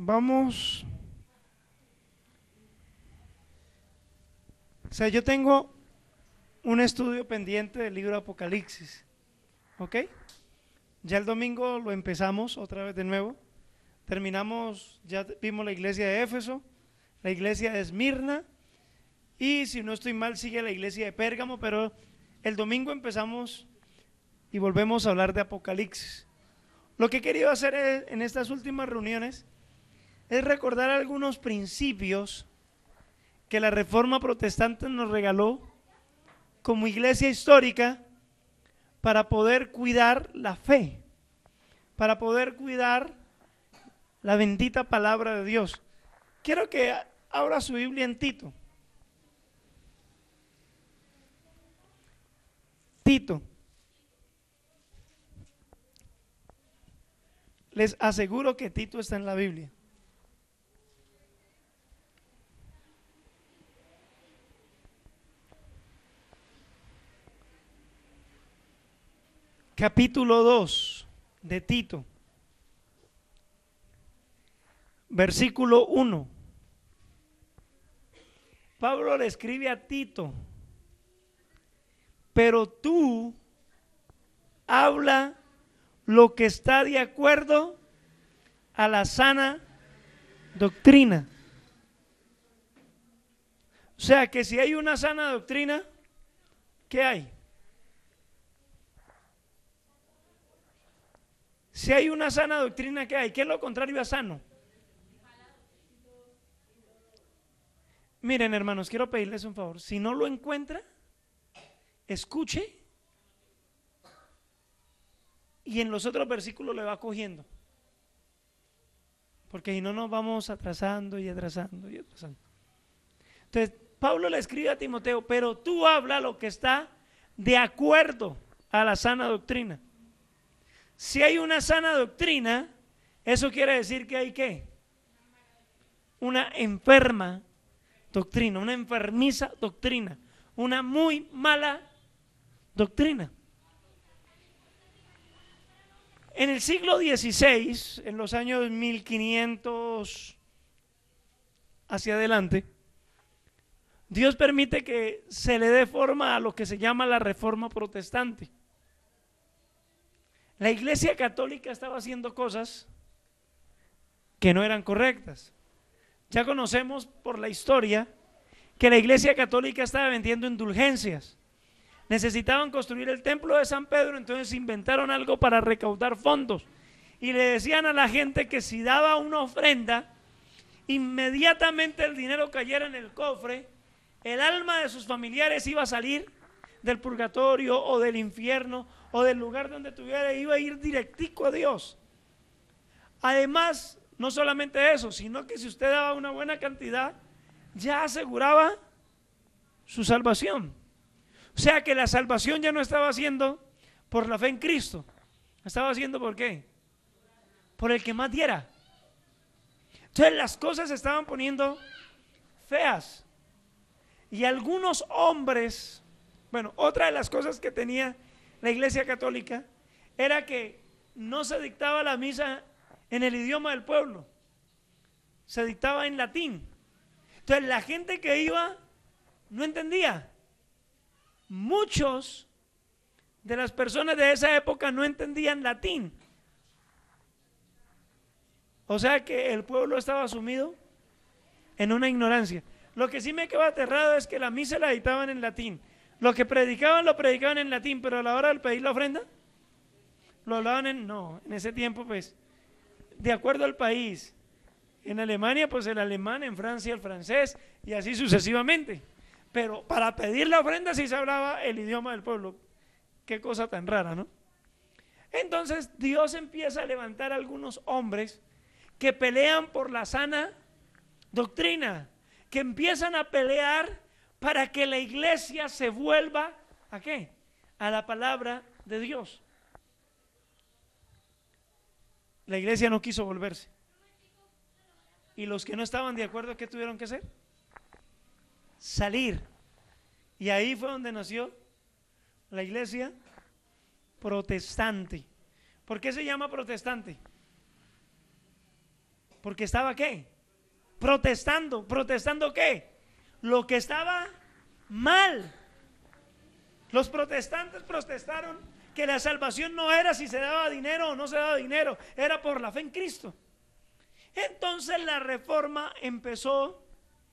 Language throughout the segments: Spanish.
Vamos. O sea, yo tengo un estudio pendiente del libro de Apocalipsis. ¿Ok? Ya el domingo lo empezamos otra vez de nuevo. Terminamos, ya vimos la iglesia de Éfeso, la iglesia de Esmirna y si no estoy mal sigue la iglesia de Pérgamo, pero el domingo empezamos y volvemos a hablar de Apocalipsis. Lo que he querido hacer en estas últimas reuniones es recordar algunos principios que la Reforma Protestante nos regaló como iglesia histórica para poder cuidar la fe, para poder cuidar la bendita palabra de Dios. Quiero que abra su Biblia en Tito. Tito. Les aseguro que Tito está en la Biblia. Capítulo 2 de Tito. Versículo 1. Pablo le escribe a Tito: pero tú habla lo que está de acuerdo a la sana doctrina. O sea que si hay una sana doctrina, ¿qué hay? Si hay una sana doctrina, ¿qué hay? ¿Qué es lo contrario a sano? Miren, hermanos, quiero pedirles un favor. Si no lo encuentra, escuche y en los otros versículos le va cogiendo, porque si no nos vamos atrasando y atrasando y atrasando. Entonces Pablo le escribe a Timoteo: pero tú habla lo que está de acuerdo a la sana doctrina. Si hay una sana doctrina, eso quiere decir que hay ¿qué? Una enferma doctrina, una enfermiza doctrina, una muy mala doctrina. En el siglo XVI, en los años 1500 hacia adelante, Dios permite que se le dé forma a lo que se llama la Reforma Protestante. La Iglesia Católica estaba haciendo cosas que no eran correctas. Ya conocemos por la historia que la Iglesia Católica estaba vendiendo indulgencias. Necesitaban construir el templo de San Pedro, entonces inventaron algo para recaudar fondos y le decían a la gente que si daba una ofrenda, inmediatamente el dinero cayera en el cofre, el alma de sus familiares iba a salir del purgatorio o del infierno o del lugar donde estuviera, iba a ir directico a Dios. Además, no solamente eso, sino que si usted daba una buena cantidad, ya aseguraba su salvación. O sea que la salvación ya no estaba haciendo por la fe en Cristo, estaba haciendo ¿por qué? Por el que más diera. Entonces las cosas se estaban poniendo feas. Y algunos hombres, bueno, otra de las cosas que tenía la Iglesia Católica era que no se dictaba la misa en el idioma del pueblo, se dictaba en latín. Entonces la gente que iba no entendía. Muchos de las personas de esa época no entendían latín. O sea que el pueblo estaba sumido en una ignorancia. Lo que sí me quedó aterrado es que la misa la dictaban en latín. Lo que predicaban lo predicaban en latín, pero a la hora de pedir la ofrenda lo hablaban en ese tiempo pues de acuerdo al país. En Alemania pues el alemán, en Francia el francés y así sucesivamente. Pero para pedir la ofrenda sí se hablaba el idioma del pueblo. Qué cosa tan rara, ¿no? Entonces Dios empieza a levantar a algunos hombres que pelean por la sana doctrina, que empiezan a pelear para que la iglesia se vuelva ¿a qué? A la palabra de Dios. La iglesia no quiso volverse. Y los que no estaban de acuerdo, ¿qué tuvieron que hacer? Salir. Y ahí fue donde nació la iglesia protestante. ¿Por qué se llama protestante? Porque estaba ¿qué? Protestando. ¿Protestando qué? Lo que estaba mal. Los protestantes protestaron que la salvación no era si se daba dinero o no se daba dinero, era por la fe en Cristo. Entonces la reforma empezó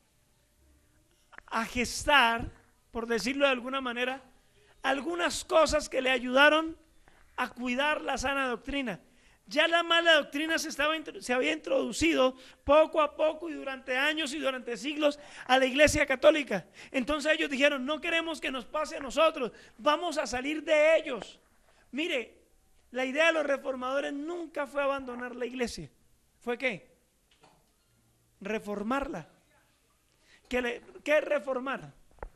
a gestar, por decirlo de alguna manera, algunas cosas que le ayudaron a cuidar la sana doctrina. Ya la mala doctrina se había introducido poco a poco y durante años y durante siglos a la Iglesia Católica. Entonces ellos dijeron, no queremos que nos pase a nosotros, vamos a salir de ellos. Mire, la idea de los reformadores nunca fue abandonar la iglesia. ¿Fue qué? Reformarla. ¿Qué es reformar?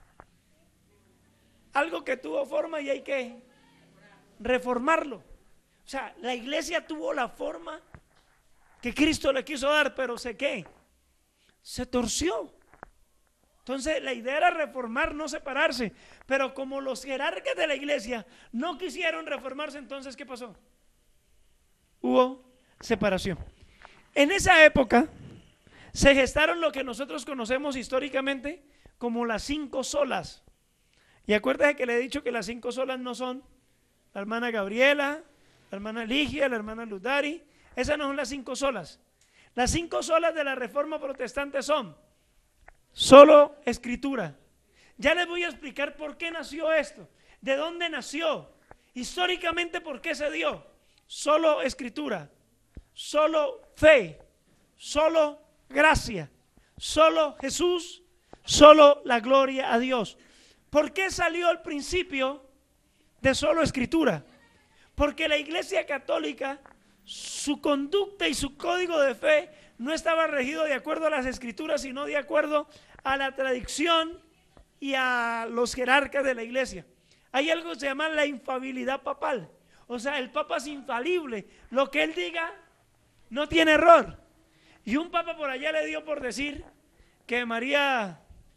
Algo que tuvo forma y hay que reformarlo. O sea, la iglesia tuvo la forma que Cristo le quiso dar, pero ¿qué? Se torció. Entonces la idea era reformar, no separarse. Pero como los jerarcas de la iglesia no quisieron reformarse, entonces ¿qué pasó? Hubo separación. En esa época se gestaron lo que nosotros conocemos históricamente como las 5 solas. Y acuérdate que le he dicho que las 5 solas no son la hermana Gabriela, la hermana Ligia, la hermana Ludari. Esas no son las 5 solas. Las 5 solas de la reforma protestante son solo escritura. Ya les voy a explicar por qué nació esto, de dónde nació, históricamente por qué se dio. Solo escritura, solo fe, solo gracia, solo Jesús, solo la gloria a Dios. ¿Por qué salió al principio de solo escritura? Porque la Iglesia Católica, su conducta y su código de fe no estaba regido de acuerdo a las escrituras, sino de acuerdo a la tradición y a los jerarcas de la iglesia. Hay algo que se llama la infalibilidad papal. O sea, el papa es infalible. Lo que él diga no tiene error. Y un papa por allá le dio por decir que María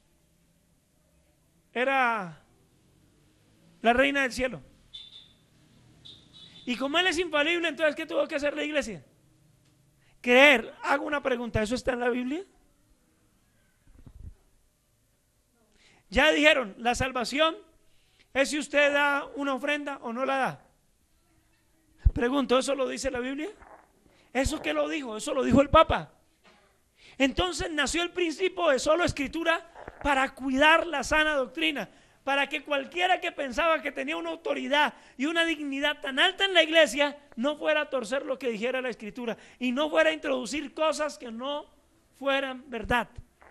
era la reina del cielo. Y como él es infalible, entonces ¿qué tuvo que hacer la iglesia? Creer. Hago una pregunta, ¿eso está en la Biblia? Ya dijeron, la salvación es si usted da una ofrenda o no la da. Pregunto, ¿eso lo dice la Biblia? ¿Eso qué lo dijo? Eso lo dijo el Papa. Entonces nació el principio de solo escritura para cuidar la sana doctrina, para que cualquiera que pensaba que tenía una autoridad y una dignidad tan alta en la iglesia no fuera a torcer lo que dijera la escritura y no fuera a introducir cosas que no fueran verdad.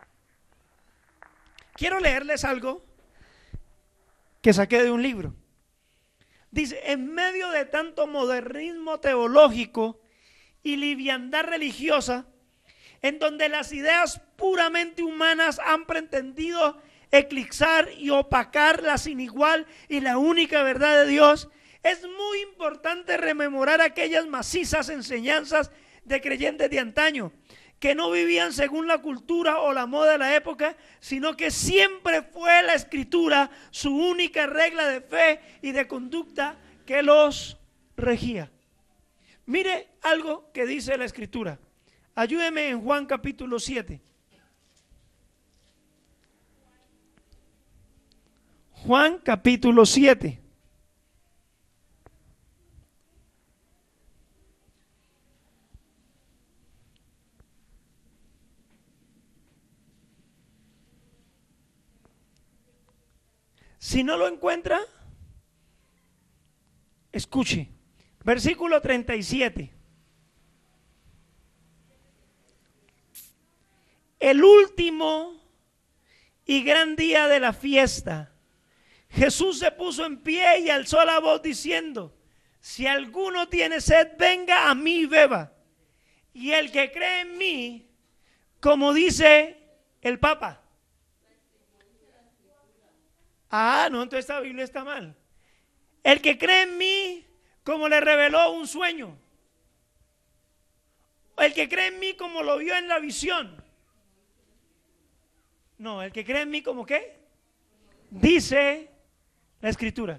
Quiero leerles algo que saqué de un libro. Dice, en medio de tanto modernismo teológico y liviandad religiosa, en donde las ideas puramente humanas han pretendido eclipsar y opacar la sin igual y la única verdad de Dios, es muy importante rememorar aquellas macizas enseñanzas de creyentes de antaño, que no vivían según la cultura o la moda de la época, sino que siempre fue la escritura su única regla de fe y de conducta que los regía. Mire algo que dice la escritura. Ayúdeme en Juan capítulo 7. Juan capítulo 7. Si no lo encuentra, escuche. Versículo 37. El último y gran día de la fiesta, Jesús se puso en pie y alzó la voz diciendo: si alguno tiene sed, venga a mí y beba. Y el que cree en mí, como dice el Papa. Ah, no, entonces esta Biblia está mal. El que cree en mí, como le reveló un sueño. El que cree en mí, como lo vio en la visión. No, el que cree en mí, ¿como qué? Dice la escritura.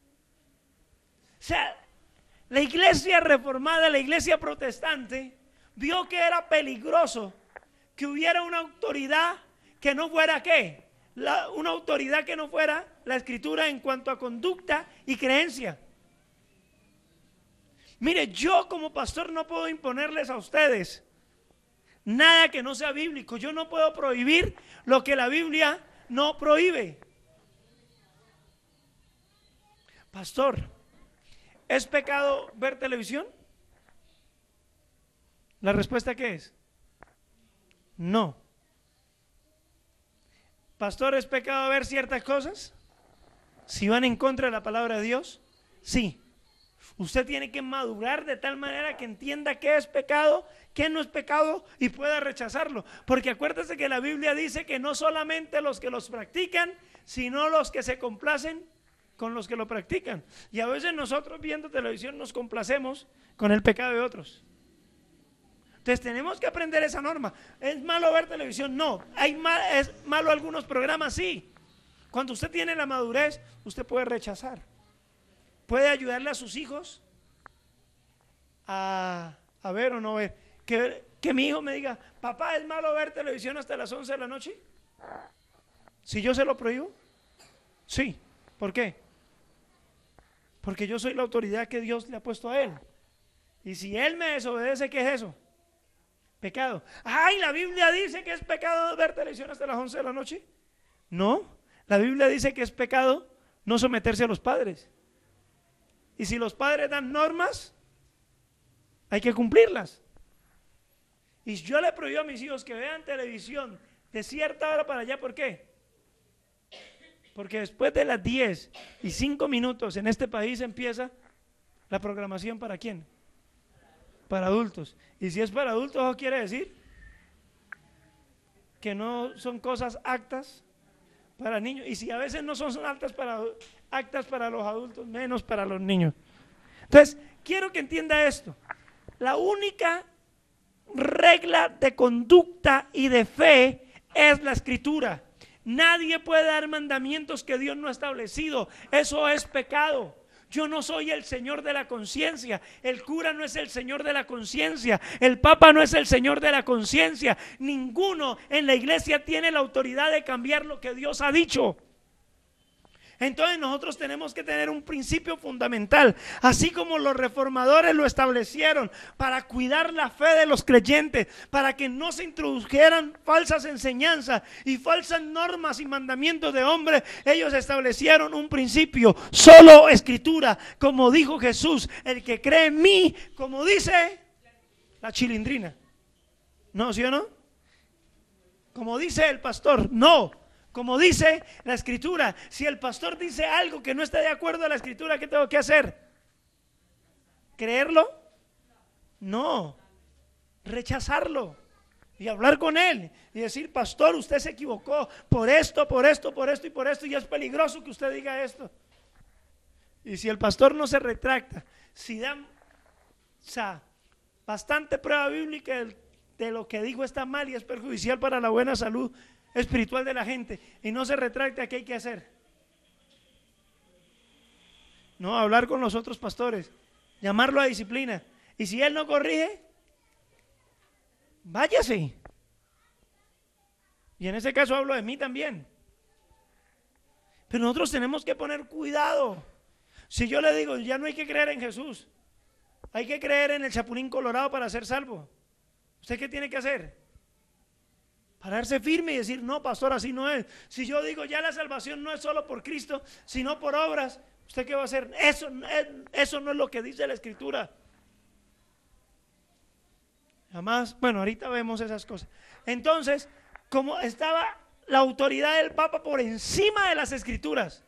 O sea, la iglesia reformada, la iglesia protestante, vio que era peligroso que hubiera una autoridad que no fuera ¿qué? Una autoridad que no fuera la Escritura en cuanto a conducta y creencia. Mire, yo como pastor no puedo imponerles a ustedes nada que no sea bíblico. Yo no puedo prohibir lo que la Biblia no prohíbe. Pastor, ¿es pecado ver televisión? ¿La respuesta qué es? No. Pastor, ¿es pecado ver ciertas cosas? Si van en contra de la palabra de Dios, sí. Usted tiene que madurar de tal manera que entienda qué es pecado, qué no es pecado y pueda rechazarlo. Porque acuérdese que la Biblia dice que no solamente los que los practican, sino los que se complacen con los que lo practican. Y a veces nosotros viendo televisión nos complacemos con el pecado de otros. Entonces tenemos que aprender esa norma. ¿Es malo ver televisión? No. ¿Es malo algunos programas? Sí. Cuando usted tiene la madurez, usted puede rechazar. Puede ayudarle a sus hijos a ver o no ver. Que mi hijo me diga, papá, ¿es malo ver televisión hasta las 11 de la noche? Si yo se lo prohíbo, sí. ¿Por qué? Porque yo soy la autoridad que Dios le ha puesto a él. Y si él me desobedece, ¿qué es eso? Pecado. Ay, la Biblia dice que es pecado ver televisión hasta las 11 de la noche. No, la Biblia dice que es pecado no someterse a los padres. Y si los padres dan normas, hay que cumplirlas. Y yo le prohíbo a mis hijos que vean televisión de cierta hora para allá, ¿por qué? Porque después de las 10:05 en este país empieza la programación ¿para quién? Para adultos. Y si es para adultos, eso quiere decir que no son cosas aptas para niños. Y si a veces no son aptas para los adultos, menos para los niños. Entonces, quiero que entienda esto. La única regla de conducta y de fe es la Escritura. Nadie puede dar mandamientos que Dios no ha establecido. Eso es pecado. Yo no soy el Señor de la conciencia. El cura no es el Señor de la conciencia. El Papa no es el Señor de la conciencia. Ninguno en la iglesia tiene la autoridad de cambiar lo que Dios ha dicho. Entonces nosotros tenemos que tener un principio fundamental, así como los reformadores lo establecieron para cuidar la fe de los creyentes, para que no se introdujeran falsas enseñanzas y falsas normas y mandamientos de hombres. Ellos establecieron un principio, solo Escritura, como dijo Jesús, el que cree en mí, como dice la Chilindrina. ¿No, sí o no? Como dice el pastor, no. Como dice la Escritura. Si el pastor dice algo que no está de acuerdo a la Escritura, ¿qué tengo que hacer? ¿Creerlo? No. Rechazarlo y hablar con él y decir, pastor, usted se equivocó por esto, por esto, por esto y por esto, y es peligroso que usted diga esto. Y si el pastor no se retracta, si dan bastante prueba bíblica de lo que dijo está mal y es perjudicial para la buena salud espiritual de la gente, y no se retracta, ¿qué hay que hacer? No, hablar con los otros pastores, llamarlo a disciplina, y si él no corrige, váyase. Y en ese caso hablo de mí también. Pero nosotros tenemos que poner cuidado. Si yo le digo, ya no hay que creer en Jesús, hay que creer en el chapulín colorado para ser salvo, ¿usted qué tiene que hacer? Pararse firme y decir, no, pastor, así no es. Si yo digo, ya la salvación no es solo por Cristo, sino por obras, ¿usted qué va a hacer? Eso no es lo que dice la Escritura. Jamás, bueno, ahorita vemos esas cosas. Entonces, como estaba la autoridad del Papa por encima de las Escrituras,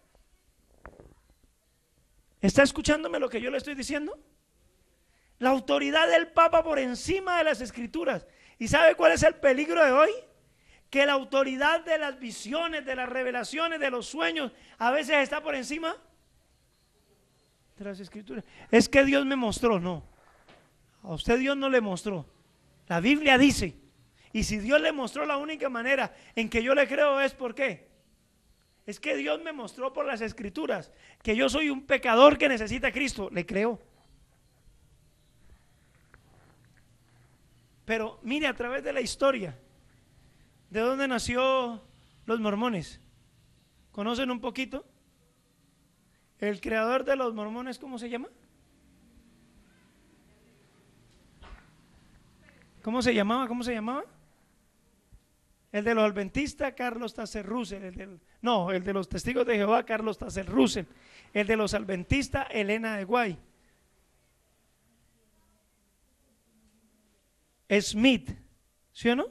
¿está escuchándome lo que yo le estoy diciendo? La autoridad del Papa por encima de las Escrituras. ¿Y sabe cuál es el peligro de hoy? Que la autoridad de las visiones, de las revelaciones, de los sueños, a veces está por encima de las Escrituras. Es que Dios me mostró, no. A usted Dios no le mostró. La Biblia dice. Y si Dios le mostró, la única manera en que yo le creo es ¿por qué? Es que Dios me mostró por las Escrituras que yo soy un pecador que necesita a Cristo. Le creo. Pero mire, a través de la historia, ¿de dónde nació los mormones? ¿Conocen un poquito? El creador de los mormones, ¿cómo se llama? ¿Cómo se llamaba? ¿Cómo se llamaba? El de los adventistas, Carlos Taze Russell. El de los testigos de Jehová, Carlos Taze Russell. El de los adventistas, Elena de White. Smith, ¿sí o no?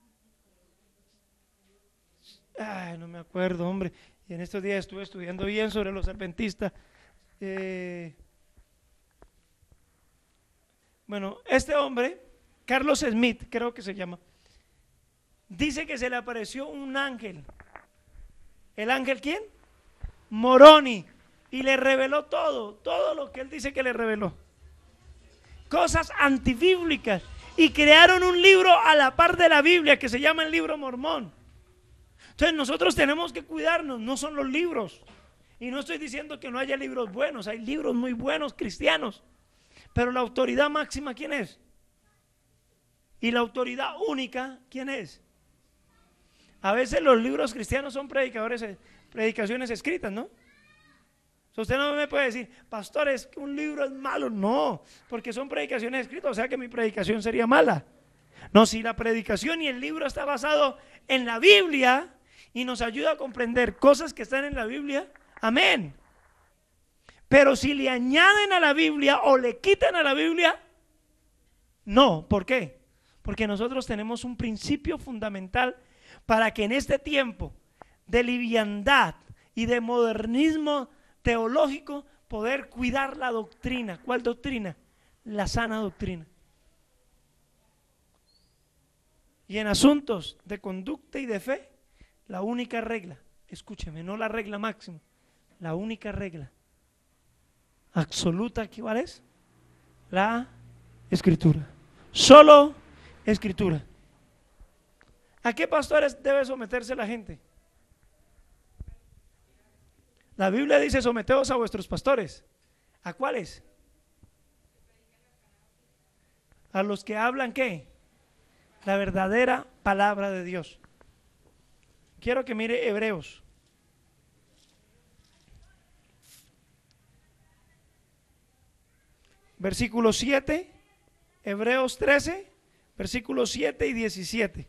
Ay, no me acuerdo, hombre. Y en estos días estuve estudiando bien sobre los adventistas. Bueno, este hombre, Carlos Smith, creo que se llama, dice que se le apareció un ángel. ¿El ángel quién? Moroni. Y le reveló todo lo que él dice que le reveló. Cosas antibíblicas. Y crearon un libro a la par de la Biblia que se llama el libro Mormón. Entonces nosotros tenemos que cuidarnos, no son los libros. Y no estoy diciendo que no haya libros buenos, hay libros muy buenos cristianos. Pero la autoridad máxima, ¿quién es? Y la autoridad única, ¿quién es? A veces los libros cristianos son predicaciones escritas, ¿no? Usted no me puede decir, pastor, es que un libro es malo. No, porque son predicaciones escritas, o sea que mi predicación sería mala. No, si la predicación y el libro está basado en la Biblia y nos ayuda a comprender cosas que están en la Biblia, amén. Pero si le añaden a la Biblia o le quitan a la Biblia, no. ¿Por qué? Porque nosotros tenemos un principio fundamental para que en este tiempo de liviandad y de modernismo teológico poder cuidar la doctrina. ¿Cuál doctrina? La sana doctrina. Y en asuntos de conducta y de fe, la única regla, escúcheme, no la regla máxima, la única regla absoluta, ¿cuál es? La Escritura. Solo Escritura. ¿A qué pastores debe someterse la gente? La Biblia dice: someteos a vuestros pastores. ¿A cuáles? A los que hablan ¿qué? La verdadera palabra de Dios. Quiero que mire Hebreos. Versículo 7, Hebreos 13, versículos 7 y 17.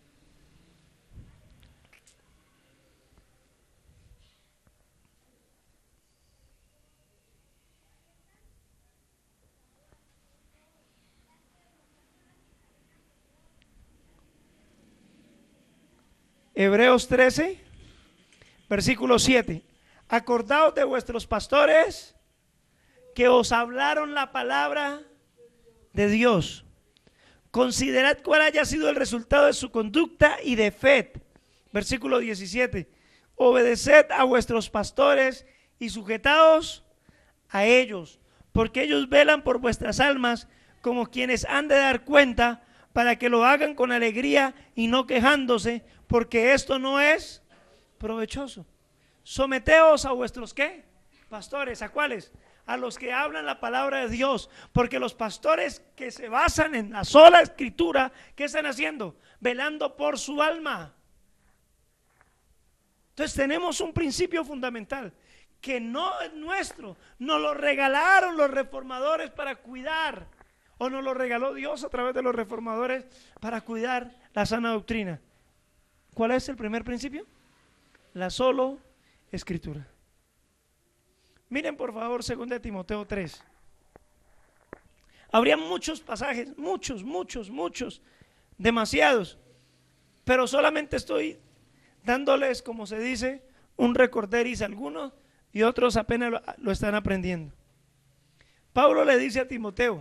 Hebreos 13, versículo 7. Acordaos de vuestros pastores que os hablaron la palabra de Dios. Considerad cuál haya sido el resultado de su conducta y de fe. Versículo 17. Obedeced a vuestros pastores y sujetaos a ellos, porque ellos velan por vuestras almas como quienes han de dar cuenta, para que lo hagan con alegría y no quejándose, porque esto no es provechoso. Someteos a vuestros ¿qué? Pastores. ¿A cuáles? A los que hablan la palabra de Dios, porque los pastores que se basan en la sola Escritura, ¿qué están haciendo? Velando por su alma. Entonces tenemos un principio fundamental que no es nuestro, nos lo regalaron los reformadores para cuidar, o nos lo regaló Dios a través de los reformadores para cuidar la sana doctrina. ¿Cuál es el primer principio? La solo Escritura. Miren por favor 2 Timoteo 3. Habría muchos pasajes, muchos, demasiados, pero solamente estoy dándoles, como se dice, un recorderis a algunos y otros apenas lo están aprendiendo. Pablo le dice a Timoteo,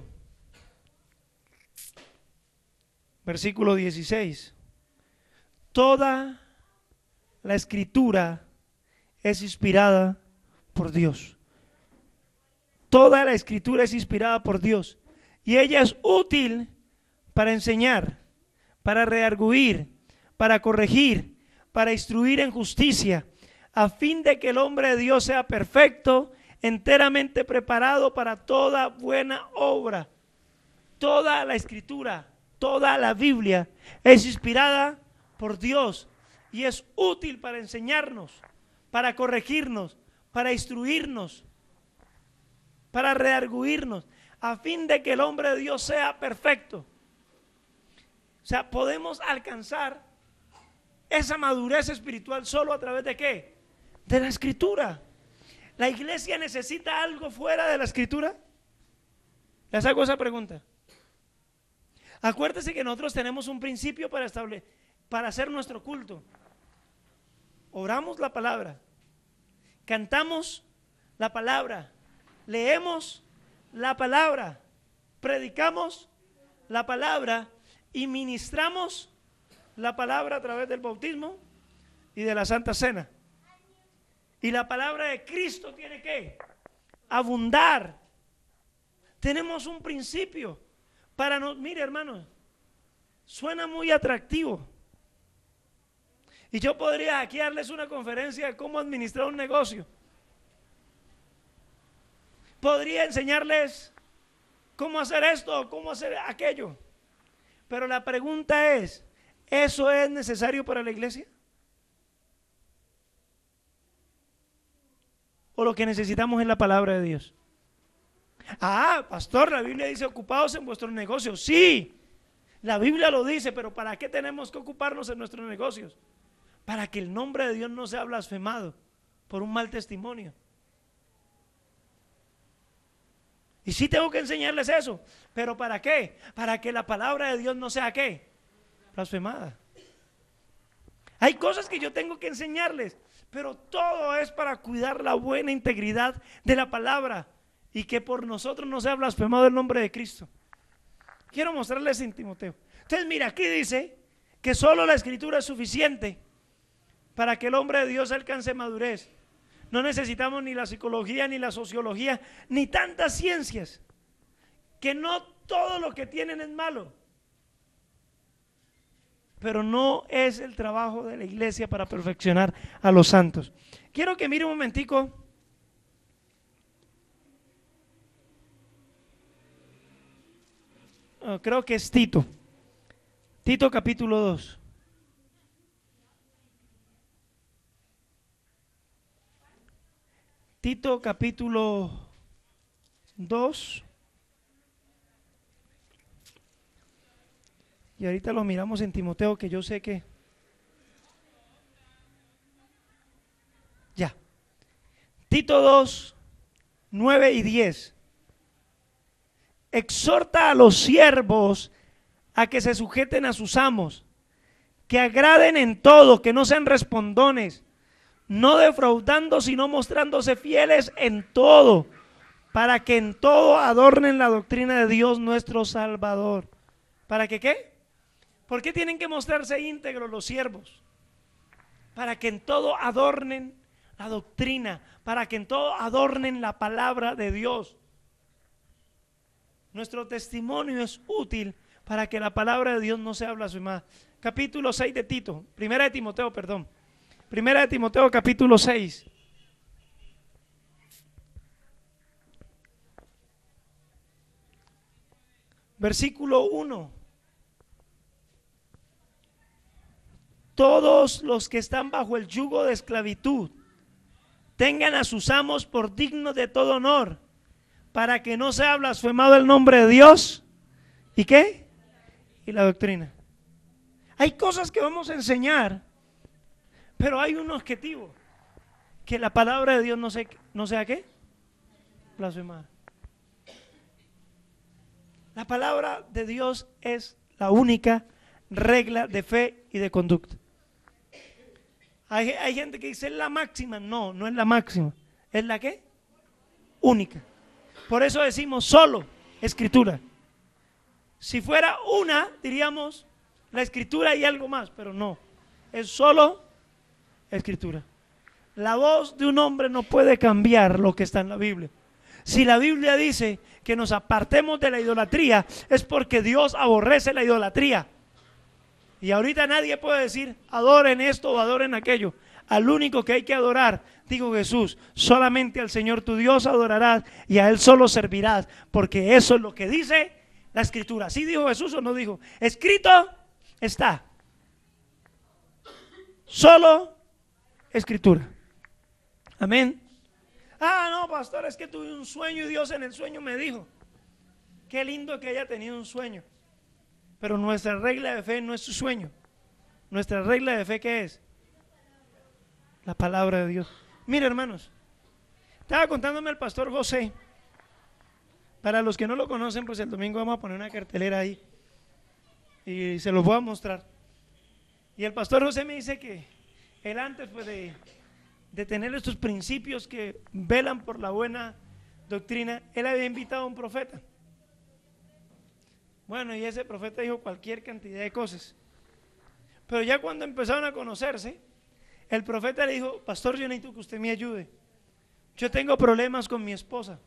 versículo 16, toda la Escritura es inspirada por Dios. Toda la Escritura es inspirada por Dios y ella es útil para enseñar, para redarguir, para corregir, para instruir en justicia, a fin de que el hombre de Dios sea perfecto, enteramente preparado para toda buena obra. Toda la Escritura Toda la Biblia es inspirada por Dios y es útil para enseñarnos, para corregirnos, para instruirnos, para redarguirnos, a fin de que el hombre de Dios sea perfecto. O sea, podemos alcanzar esa madurez espiritual solo a través de ¿qué? De la Escritura. ¿La iglesia necesita algo fuera de la Escritura? Les hago esa pregunta. Acuérdese que nosotros tenemos un principio para hacer nuestro culto. Oramos la palabra, cantamos la palabra, leemos la palabra, predicamos la palabra y ministramos la palabra a través del bautismo y de la Santa Cena. Y la palabra de Cristo tiene que abundar. Tenemos un principio para no, mire hermanos, suena muy atractivo. Y yo podría aquí darles una conferencia de cómo administrar un negocio. Podría enseñarles cómo hacer esto o cómo hacer aquello. Pero la pregunta es, ¿eso es necesario para la iglesia? ¿O lo que necesitamos es la palabra de Dios? Ah, pastor, la Biblia dice ocupados en vuestros negocios. Sí, la Biblia lo dice, pero ¿para qué tenemos que ocuparnos en nuestros negocios? Para que el nombre de Dios no sea blasfemado por un mal testimonio. Y sí tengo que enseñarles eso, pero ¿para qué? Para que la palabra de Dios no sea ¿qué? Blasfemada. Hay cosas que yo tengo que enseñarles, pero todo es para cuidar la buena integridad de la palabra y que por nosotros no sea blasfemado el nombre de Cristo. Quiero mostrarles en Timoteo. Entonces mira, aquí dice que solo la Escritura es suficiente para que el hombre de Dios alcance madurez. No necesitamos ni la psicología, ni la sociología, ni tantas ciencias. Que no todo lo que tienen es malo. Pero no es el trabajo de la iglesia para perfeccionar a los santos. Quiero que mire un momentico. Creo que es Tito. Tito capítulo 2. Tito capítulo 2. Y ahorita lo miramos en Timoteo, que yo sé que ya. Tito 2, 9 y 10. Exhorta a los siervos a que se sujeten a sus amos, que agraden en todo, que no sean respondones, no defraudando, sino mostrándose fieles en todo, para que en todo adornen la doctrina de Dios nuestro Salvador. ¿Para que qué? ¿Por qué tienen que mostrarse íntegros los siervos? Para que en todo adornen la doctrina, para que en todo adornen la palabra de Dios. Nuestro testimonio es útil para que la palabra de Dios no sea blasfemada. Capítulo 6 de Tito, Primera de Timoteo capítulo 6. Versículo 1. Todos los que están bajo el yugo de esclavitud tengan a sus amos por dignos de todo honor, para que no sea blasfemado el nombre de Dios. ¿Y qué? Y la doctrina. Hay cosas que vamos a enseñar, pero hay un objetivo: que la palabra de Dios no sea ¿qué? Blasfemada. La palabra de Dios es la única regla de fe y de conducta. Hay gente que dice es la máxima. No, no es la máxima. ¿Es la qué? Única. Por eso decimos solo Escritura. Si fuera una, diríamos la Escritura y algo más, pero no. Es solo Escritura. La voz de un hombre no puede cambiar lo que está en la Biblia. Si la Biblia dice que nos apartemos de la idolatría, es porque Dios aborrece la idolatría. Y ahorita nadie puede decir adoren esto o adoren aquello. Al único que hay que adorar, dijo Jesús, solamente al Señor tu Dios adorarás y a Él solo servirás, porque eso es lo que dice la escritura. ¿Sí dijo Jesús o no dijo? Escrito está. Solo escritura. Amén. Ah, no, pastor, es que tuve un sueño y Dios en el sueño me dijo. Qué lindo que haya tenido un sueño. Pero nuestra regla de fe no es su sueño. Nuestra regla de fe, ¿qué es? La palabra de Dios. Mire, hermanos, estaba contándome el pastor José. Para los que no lo conocen, pues el domingo vamos a poner una cartelera ahí y se los voy a mostrar. Y el pastor José me dice que él antes pues de tener estos principios que velan por la buena doctrina, él había invitado a un profeta. Bueno, y ese profeta dijo cualquier cantidad de cosas. Pero ya cuando empezaron a conocerse, el profeta le dijo: pastor, yo necesito que usted me ayude. Yo tengo problemas con mi esposa.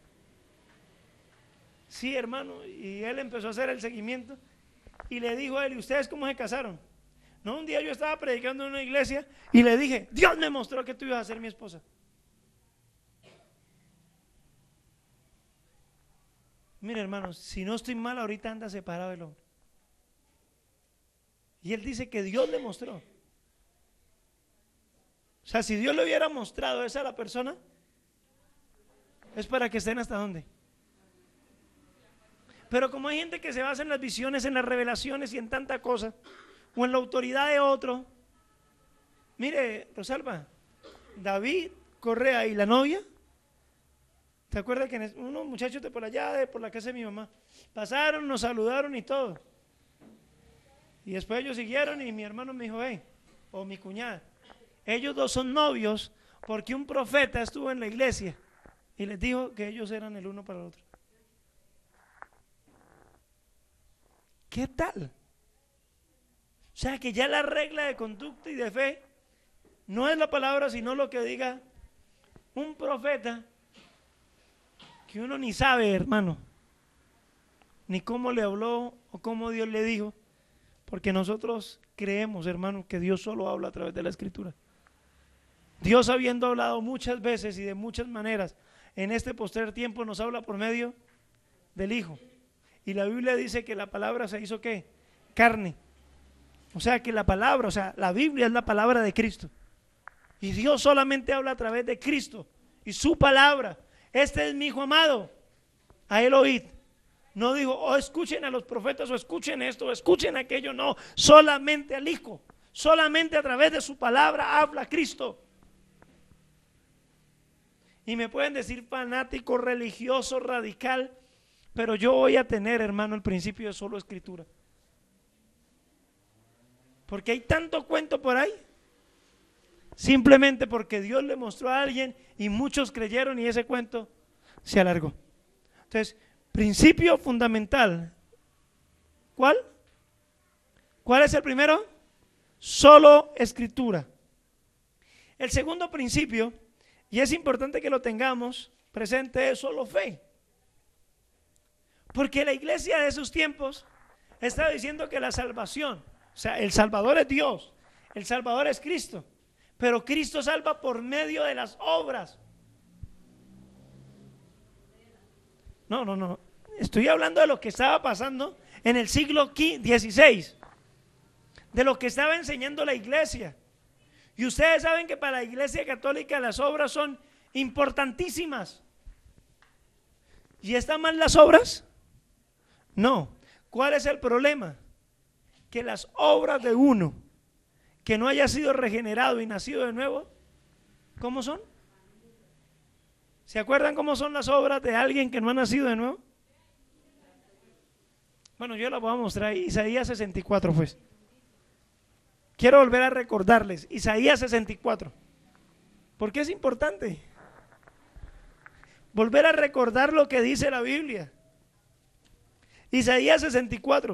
Sí, hermano, y él empezó a hacer el seguimiento y le dijo a él: ¿y ustedes cómo se casaron? No, un día yo estaba predicando en una iglesia y le dije: Dios me mostró que tú ibas a ser mi esposa. Mire, hermanos, si no estoy mal, ahorita anda separado el hombre. Y él dice que Dios le mostró. O sea, si Dios le hubiera mostrado eso a la persona, es para que estén hasta dónde. Pero como hay gente que se basa en las visiones, en las revelaciones y en tanta cosa, o en la autoridad de otro. Mire, Rosalba, David Correa y la novia, ¿te acuerdas que unos muchachos de por allá, por la casa de mi mamá, pasaron, nos saludaron y todo? Y después ellos siguieron y mi hermano me dijo: hey, o mi cuñada, ellos dos son novios porque un profeta estuvo en la iglesia y les dijo que ellos eran el uno para el otro. ¿Qué tal? O sea que ya la regla de conducta y de fe no es la palabra, sino lo que diga un profeta, que uno ni sabe, hermano, ni cómo le habló o cómo Dios le dijo, porque nosotros creemos, hermano, que Dios solo habla a través de la escritura. Dios, habiendo hablado muchas veces y de muchas maneras, en este postrer tiempo nos habla por medio del Hijo. Y la Biblia dice que la palabra se hizo ¿qué? Carne. O sea que la palabra, o sea, la Biblia es la palabra de Cristo. Y Dios solamente habla a través de Cristo y su palabra. Este es mi Hijo amado, a él oíd. No dijo: oh, escuchen a los profetas, o escuchen esto, o escuchen aquello. No, solamente al Hijo. Solamente a través de su palabra habla Cristo. Y me pueden decir fanático, religioso, radical, pero yo voy a tener, hermano, el principio de solo escritura. Porque hay tanto cuento por ahí, simplemente porque Dios le mostró a alguien y muchos creyeron y ese cuento se alargó. Entonces, principio fundamental, ¿cuál? ¿Cuál es el primero? Solo escritura. El segundo principio, y es importante que lo tengamos presente, es solo fe. Porque la iglesia de esos tiempos está diciendo que la salvación, o sea, el Salvador es Dios, el Salvador es Cristo, pero Cristo salva por medio de las obras. No, estoy hablando de lo que estaba pasando en el siglo XVI, de lo que estaba enseñando la iglesia. Y ustedes saben que para la iglesia católica las obras son importantísimas. ¿Y están mal las obras? No. ¿Cuál es el problema? Que las obras de uno que no haya sido regenerado y nacido de nuevo, ¿cómo son? ¿Se acuerdan cómo son las obras de alguien que no ha nacido de nuevo? Bueno, yo las voy a mostrar. Isaías 64 pues. Quiero volver a recordarles Isaías 64. ¿Por qué es importante? Volver a recordar lo que dice la Biblia. Isaías 64.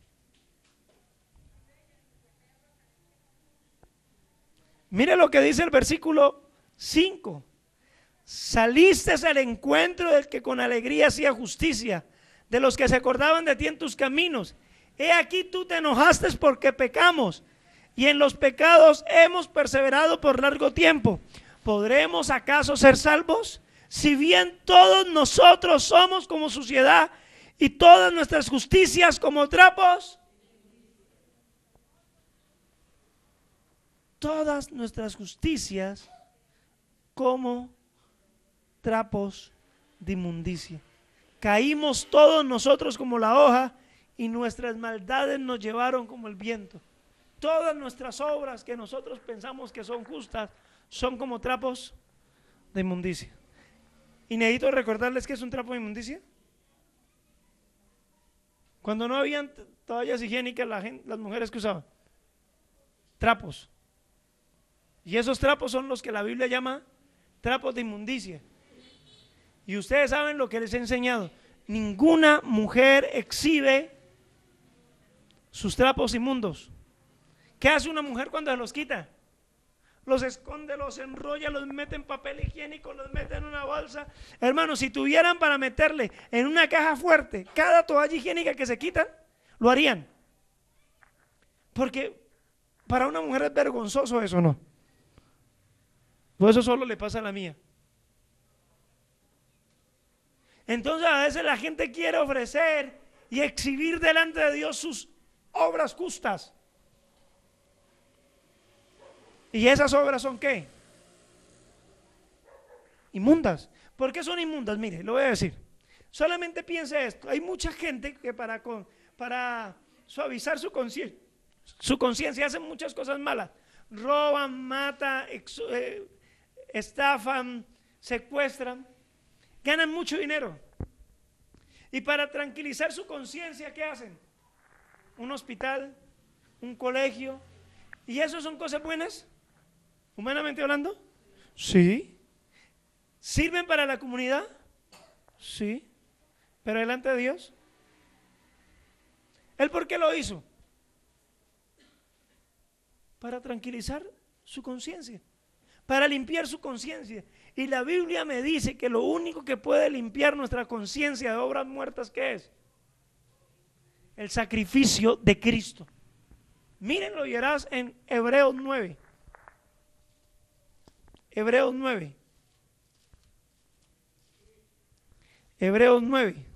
Mire lo que dice el versículo 5. Saliste al encuentro del que con alegría hacía justicia, de los que se acordaban de ti en tus caminos. He aquí tú te enojaste porque pecamos, y en los pecados hemos perseverado por largo tiempo. ¿Podremos acaso ser salvos? Si bien todos nosotros somos como suciedad, y todas nuestras justicias como trapos. Todas nuestras justicias como trapos de inmundicia. Caímos todos nosotros como la hoja y nuestras maldades nos llevaron como el viento. Todas nuestras obras que nosotros pensamos que son justas son como trapos de inmundicia. Y necesito recordarles que es un trapo de inmundicia. Cuando no habían toallas higiénicas, las mujeres que usaban trapos. Y esos trapos son los que la Biblia llama trapos de inmundicia. Y ustedes saben lo que les he enseñado. Ninguna mujer exhibe sus trapos inmundos. ¿Qué hace una mujer cuando se los quita? Los esconde, los enrolla, los mete en papel higiénico, los mete en una bolsa. Hermanos, si tuvieran para meterle en una caja fuerte cada toalla higiénica que se quitan, lo harían. Porque para una mujer es vergonzoso eso, ¿no? Pues eso solo le pasa a la mía. Entonces a veces la gente quiere ofrecer y exhibir delante de Dios sus obras justas. ¿Y esas obras son qué? Inmundas. ¿Por qué son inmundas? Mire, lo voy a decir. Solamente piense esto. Hay mucha gente que para suavizar su conciencia hacen muchas cosas malas. Roban, matan, estafan, secuestran, ganan mucho dinero. Y para tranquilizar su conciencia, ¿qué hacen? Un hospital, un colegio. ¿Y eso son cosas buenas? Humanamente hablando, sí. ¿Sirven para la comunidad? Sí. ¿Pero delante de Dios? ¿Él por qué lo hizo? Para tranquilizar su conciencia, para limpiar su conciencia. Y la Biblia me dice que lo único que puede limpiar nuestra conciencia de obras muertas, ¿qué es? El sacrificio de Cristo. Mírenlo, verás en Hebreos 9. Hebreos 9. Hebreos 9.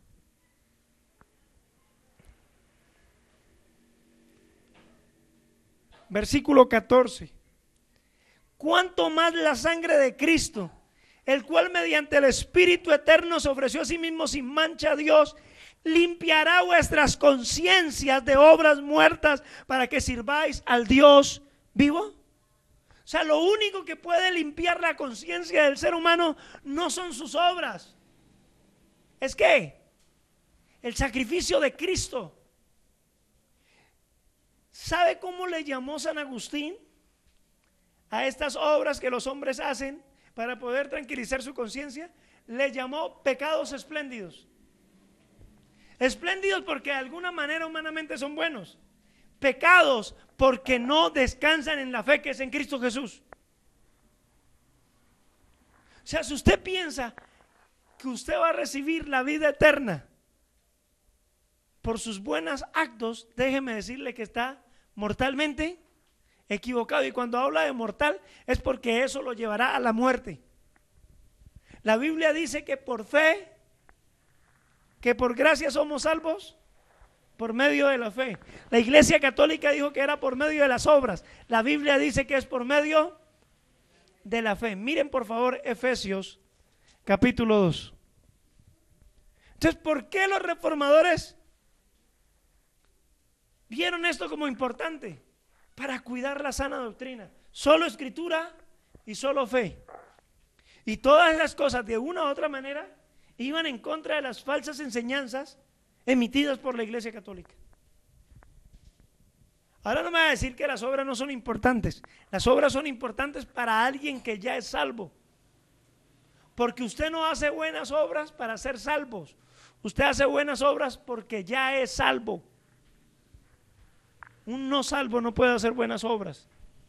Versículo 14. ¿Cuánto más la sangre de Cristo, el cual mediante el Espíritu Eterno se ofreció a sí mismo sin mancha a Dios, limpiará vuestras conciencias de obras muertas para que sirváis al Dios vivo? O sea, lo único que puede limpiar la conciencia del ser humano no son sus obras. ¿Es qué? El sacrificio de Cristo. ¿Sabe cómo le llamó San Agustín a estas obras que los hombres hacen para poder tranquilizar su conciencia? Le llamó pecados espléndidos. Espléndidos porque de alguna manera humanamente son buenos. Pecados porque no descansan en la fe que es en Cristo Jesús. O sea, si usted piensa que usted va a recibir la vida eterna por sus buenos actos, déjeme decirle que está mortalmente equivocado. Y cuando habla de mortal es porque eso lo llevará a la muerte. La Biblia dice que por fe, que por gracia somos salvos por medio de la fe. La Iglesia Católica dijo que era por medio de las obras. La Biblia dice que es por medio de la fe. Miren por favor Efesios capítulo 2. Entonces, ¿por qué los reformadores vieron esto como importante? Para cuidar la sana doctrina. Solo escritura y solo fe. Y todas las cosas de una u otra manera iban en contra de las falsas enseñanzas emitidas por la Iglesia Católica. Ahora no me va a decir que las obras no son importantes. Las obras son importantes para alguien que ya es salvo. Porque usted no hace buenas obras para ser salvos. Usted hace buenas obras porque ya es salvo. Un no salvo no puede hacer buenas obras.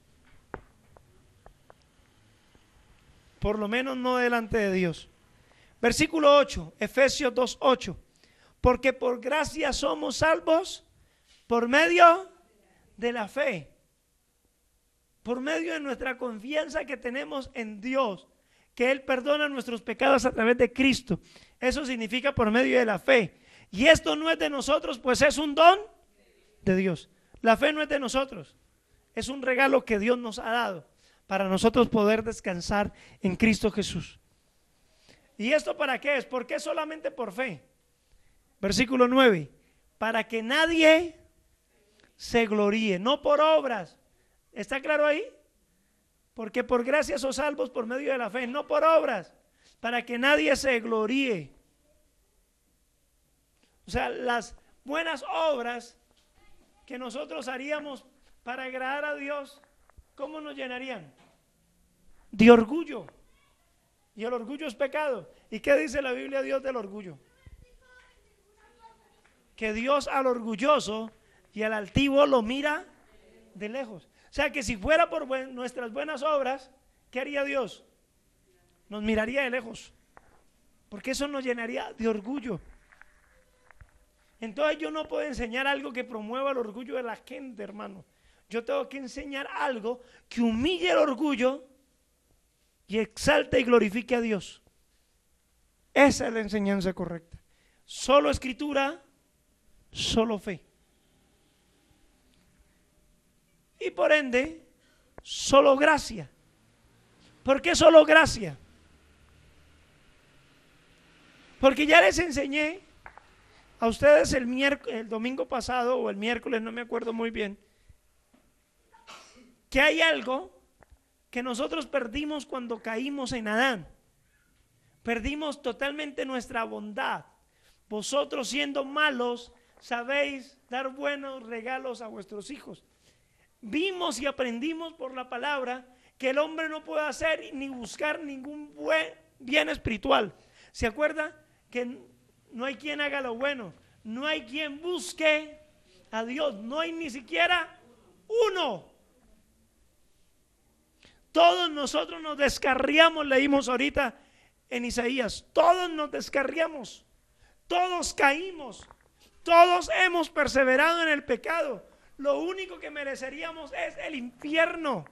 Por lo menos no delante de Dios. Versículo 8, Efesios 2:8. Porque por gracia somos salvos por medio de la fe. Por medio de nuestra confianza que tenemos en Dios, que Él perdona nuestros pecados a través de Cristo. Eso significa por medio de la fe. Y esto no es de nosotros, pues es un don de Dios. La fe no es de nosotros, es un regalo que Dios nos ha dado para nosotros poder descansar en Cristo Jesús. ¿Y esto para qué es? ¿Por qué solamente por fe? Versículo 9, para que nadie se gloríe, no por obras. ¿Está claro ahí? Porque por gracia sos salvos por medio de la fe, no por obras, para que nadie se gloríe. O sea, las buenas obras que nosotros haríamos para agradar a Dios, ¿cómo nos llenarían? De orgullo. Y el orgullo es pecado. ¿Y qué dice la Biblia de Dios del orgullo? Que Dios al orgulloso y al altivo lo mira de lejos. O sea que si fuera por nuestras buenas obras, ¿qué haría Dios? Nos miraría de lejos, porque eso nos llenaría de orgullo. Entonces yo no puedo enseñar algo que promueva el orgullo de la gente, hermano. Yo tengo que enseñar algo que humille el orgullo y exalte y glorifique a Dios. Esa es la enseñanza correcta. Solo escritura, solo fe. Y por ende, solo gracia. ¿Por qué solo gracia? Porque ya les enseñé a ustedes el domingo pasado o el miércoles, no me acuerdo muy bien, que hay algo que nosotros perdimos cuando caímos en Adán. Perdimos totalmente nuestra bondad. Vosotros siendo malos sabéis dar buenos regalos a vuestros hijos. Vimos y aprendimos por la palabra que el hombre no puede hacer ni buscar ningún bien espiritual. ¿Se acuerda? Que no hay quien haga lo bueno, no hay quien busque a Dios, no hay ni siquiera uno. Todos nosotros nos descarriamos, leímos ahorita en Isaías, todos nos descarriamos, todos caímos, todos hemos perseverado en el pecado. Lo único que mereceríamos es el infierno,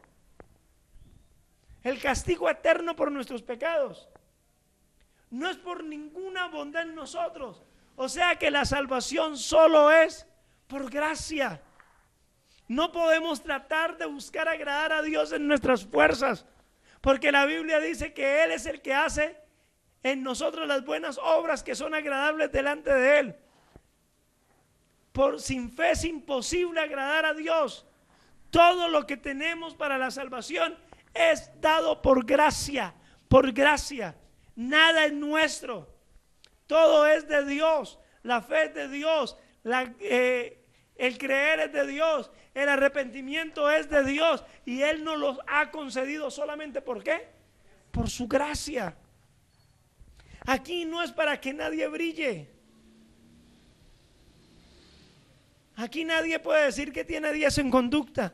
el castigo eterno por nuestros pecados. No es por ninguna bondad en nosotros. O sea que la salvación solo es por gracia. No podemos tratar de buscar agradar a Dios en nuestras fuerzas, porque la Biblia dice que Él es el que hace en nosotros las buenas obras que son agradables delante de Él. Sin fe es imposible agradar a Dios. Todo lo que tenemos para la salvación es dado por gracia, por gracia. Nada es nuestro, todo es de Dios. La fe es de Dios, el creer es de Dios, el arrepentimiento es de Dios, y Él nos los ha concedido solamente ¿por qué? Por su gracia. Aquí no es para que nadie brille. Aquí nadie puede decir que tiene 10 en conducta.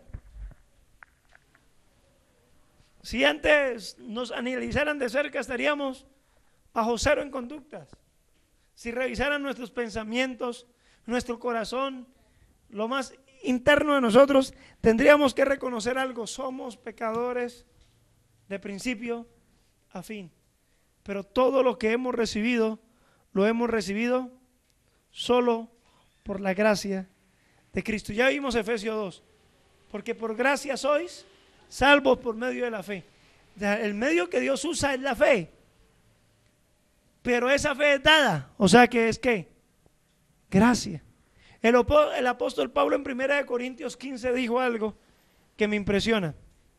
Si antes nos analizaran de cerca, estaríamos bajo 0 en conductas. Si revisaran nuestros pensamientos, nuestro corazón, lo más interno de nosotros, tendríamos que reconocer algo: somos pecadores de principio a fin. Pero todo lo que hemos recibido, lo hemos recibido solo por la gracia de Cristo. Ya vimos Efesios 2, porque por gracia sois salvos por medio de la fe. El medio que Dios usa es la fe, pero esa fe es dada, o sea que es ¿qué? Gracia. El apóstol Pablo en 1 Corintios 15 dijo algo que me impresiona.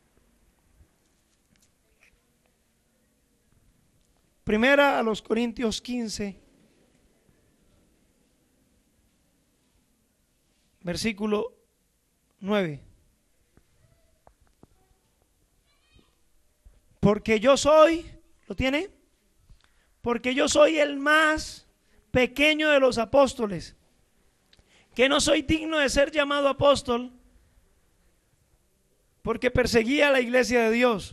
Primera a los Corintios 15, versículo 9. Porque yo soy, ¿lo tiene? Porque yo soy el más pequeño de los apóstoles, que no soy digno de ser llamado apóstol, porque perseguía a la iglesia de Dios.